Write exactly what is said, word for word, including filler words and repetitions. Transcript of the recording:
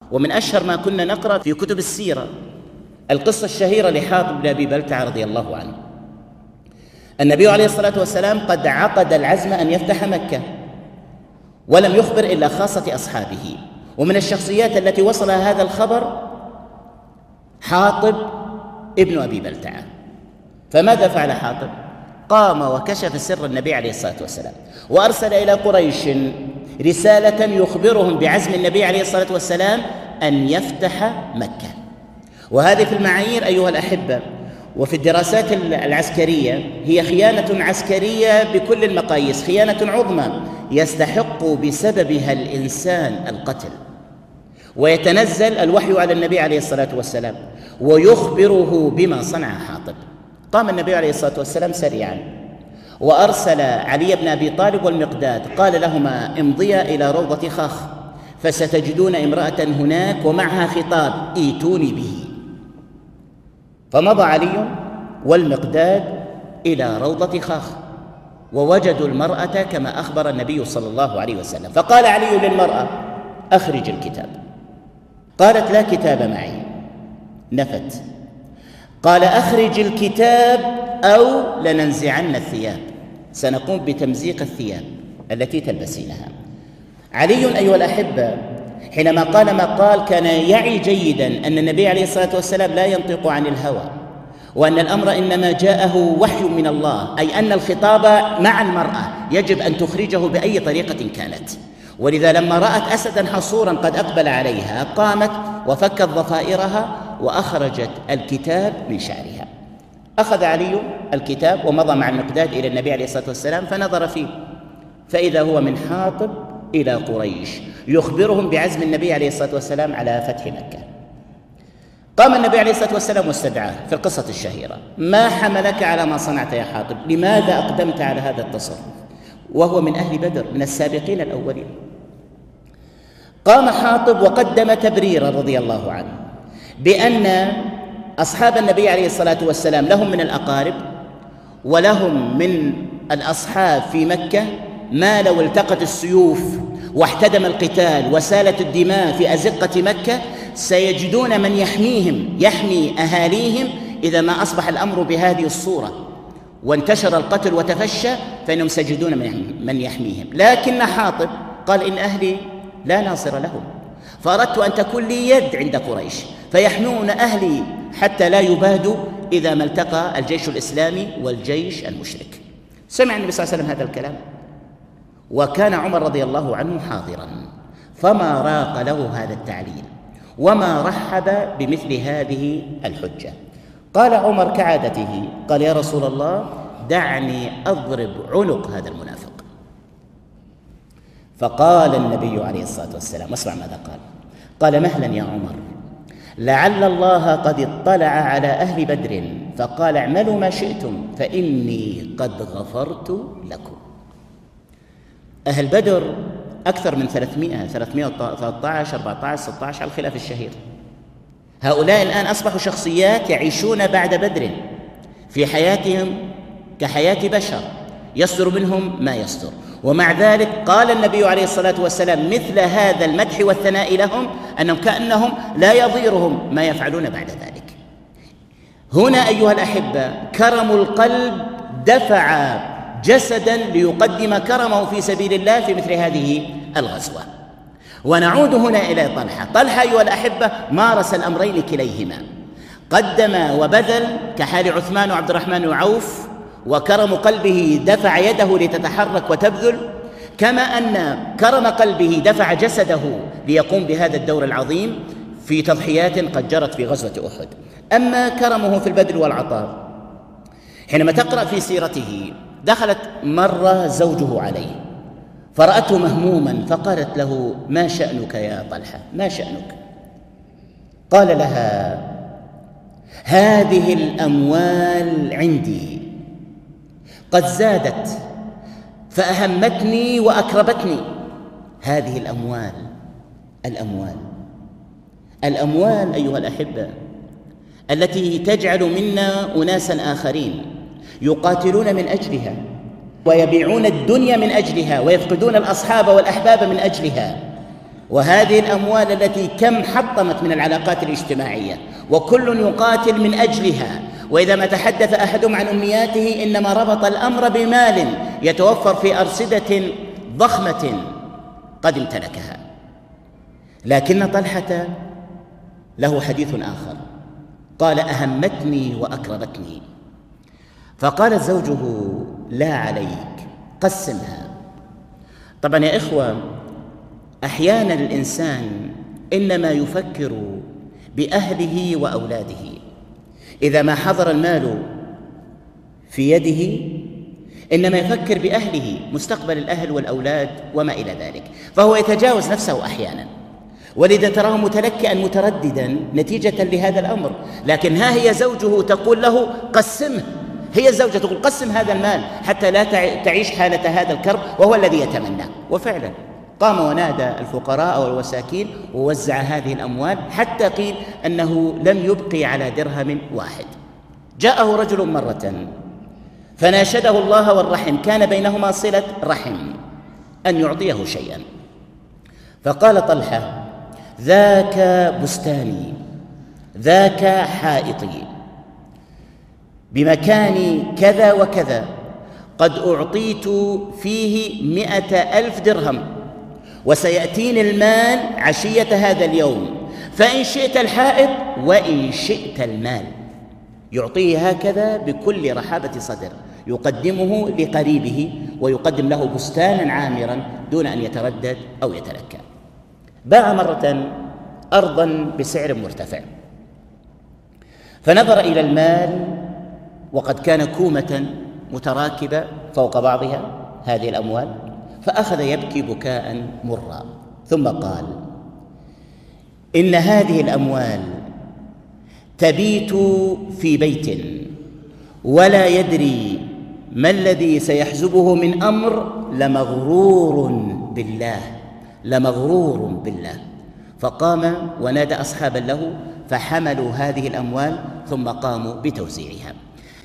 ومن أشهر ما كنا نقرأ في كتب السيرة القصة الشهيرة لحاطب بن أبي بلتعة رضي الله عنه. النبي عليه الصلاة والسلام قد عقد العزم أن يفتح مكة، ولم يخبر إلا خاصة أصحابه. ومن الشخصيات التي وصلها هذا الخبر حاطب ابن أبي بلتعة. فماذا فعل حاطب؟ قام وكشف سر النبي عليه الصلاة والسلام، وأرسل إلى قريش رسالة يخبرهم بعزم النبي عليه الصلاة والسلام أن يفتح مكة. وهذه في المعايير أيها الأحبة وفي الدراسات العسكرية هي خيانة عسكرية بكل المقاييس، خيانة عظمى يستحق بسببها الإنسان القتل. ويتنزل الوحي على النبي عليه الصلاة والسلام ويخبره بما صنع حاطب. قام النبي عليه الصلاة والسلام سريعا وأرسل علي بن أبي طالب والمقداد، قال لهما امضيا إلى روضة خاخ فستجدون امرأة هناك ومعها خطاب ائتوني به. فمضى علي والمقداد إلى روضة خاخ ووجدوا المرأة كما أخبر النبي صلى الله عليه وسلم. فقال علي للمرأة أخرج الكتاب. قالت لا كتاب معي، نفت. قال أخرج الكتاب أو لننزعن الثياب، سنقوم بتمزيق الثياب التي تلبسينها. علي أيها الأحبة حينما قال ما قال كان يعي جيدا أن النبي عليه الصلاة والسلام لا ينطق عن الهوى، وأن الأمر إنما جاءه وحي من الله، أي أن الخطاب مع المرأة يجب أن تخرجه بأي طريقة كانت. ولذا لما رأت أسدا حصورا قد أقبل عليها قامت وفكت ضفائرها وأخرجت الكتاب من شعرها. أخذ علي الكتاب ومضى مع المقداد إلى النبي عليه الصلاة والسلام فنظر فيه، فإذا هو من حاطب إلى قريش يخبرهم بعزم النبي عليه الصلاة والسلام على فتح مكة. قام النبي عليه الصلاة والسلام واستدعاه في القصة الشهيرة: ما حملك على ما صنعت يا حاطب؟ لماذا أقدمت على هذا التصرف؟ وهو من أهل بدر من السابقين الأولين. قام حاطب وقدم تبريرا رضي الله عنه بأن أصحاب النبي عليه الصلاة والسلام لهم من الأقارب ولهم من الأصحاب في مكة ما لو التقت السيوف واحتدم القتال وسالت الدماء في أزقة مكة سيجدون من يحميهم يحمي أهاليهم إذا ما أصبح الأمر بهذه الصورة وانتشر القتل وتفشى، فإنهم سيجدون من يحميهم. لكن حاطب قال إن أهلي لا ناصر لهم، فأردت أن تكون لي يد عند قريش فيحمون أهلي حتى لا يبادوا إذا ما التقى الجيش الإسلامي والجيش المشرك. سمع النبي صلى الله عليه وسلم هذا الكلام، وكان عمر رضي الله عنه حاضرا، فما راق له هذا التعليل وما رحب بمثل هذه الحجة. قال عمر كعادته قال يا رسول الله دعني أضرب عنق هذا المنافق. فقال النبي عليه الصلاة والسلام، واسمع ماذا قال، قال مهلا يا عمر، لعل الله قد اطلع على أهل بدر فقال اعملوا ما شئتم فإني قد غفرت لكم. أهل بدر أكثر من ثلاثمائة ثلاثمائة وثلاثة عشر أربعة عشر ستة عشر على الخلاف الشهير. هؤلاء الآن أصبحوا شخصيات يعيشون بعد بدر في حياتهم كحياة بشر يصدر منهم ما يصدر، ومع ذلك قال النبي عليه الصلاة والسلام مثل هذا المدح والثناء لهم أنهم كأنهم لا يضيرهم ما يفعلون بعد ذلك. هنا أيها الأحبة كرم القلب دفع جسدا ليقدم كرمه في سبيل الله في مثل هذه الغزوة. ونعود هنا إلى طلحة. طلحة أيها الأحبة مارس الأمرين كليهما، قدم وبذل كحال عثمان وعبد الرحمن وعوف، وكرم قلبه دفع يده لتتحرك وتبذل، كما أن كرم قلبه دفع جسده ليقوم بهذا الدور العظيم في تضحيات قد جرت في غزوة أحد. أما كرمه في البذل والعطاء، حينما تقرأ في سيرته دخلت مرة زوجه عليه فرأته مهموما فقالت له ما شأنك يا طلحة، ما شأنك؟ قال لها هذه الأموال عندي قد زادت فأهمتني وأكربتني. هذه الأموال الأموال الأموال أيها الأحبة التي تجعل منا أناسا آخرين يقاتلون من أجلها ويبيعون الدنيا من أجلها ويفقدون الأصحاب والأحباب من أجلها. وهذه الأموال التي كم حطمت من العلاقات الاجتماعية، وكل يقاتل من أجلها، وإذا ما تحدث أحدهم عن أمنياته إنما ربط الأمر بمال يتوفر في أرصدة ضخمة قد امتلكها. لكن طلحة له حديث آخر، قال: أهمتني وأكرمتني. فقالت زوجه: لا عليك، قسمها. طبعا يا إخوة، أحيانا الإنسان إنما يفكر بأهله وأولاده، إذا ما حضر المال في يده إنما يفكر بأهله، مستقبل الأهل والأولاد وما إلى ذلك، فهو يتجاوز نفسه أحيانا، ولذا تراه متلكئا مترددا نتيجة لهذا الأمر. لكن ها هي زوجه تقول له: قسمه. هي الزوجة تقول: قسم هذا المال حتى لا تعيش حالة هذا الكرب، وهو الذي يتمناه. وفعلا قام ونادى الفقراء والمساكين ووزع هذه الأموال، حتى قيل أنه لم يبقي على درهم واحد. جاءه رجل مرة فناشده الله والرحم، كان بينهما صلة رحم، أن يعطيه شيئا. فقال طلحة: ذاك بستاني، ذاك حائطي بمكان كذا وكذا، قد أعطيت فيه مئة ألف درهم، وسيأتيني المال عشية هذا اليوم، فإن شئت الحائط وإن شئت المال. يعطيه هكذا بكل رحابة صدر، يقدمه لقريبه ويقدم له بستانا عامرا دون أن يتردد أو يتلكى. باع مرة أرضا بسعر مرتفع، فنظر إلى المال وقد كان كومة متراكبة فوق بعضها هذه الأموال، فأخذ يبكي بكاء مرا، ثم قال: إن هذه الأموال تبيت في بيت ولا يدري ما الذي سيحزبه من أمر، لمغرور بالله، لمغرور بالله. فقام ونادى أصحابا له فحملوا هذه الأموال ثم قاموا بتوزيعها.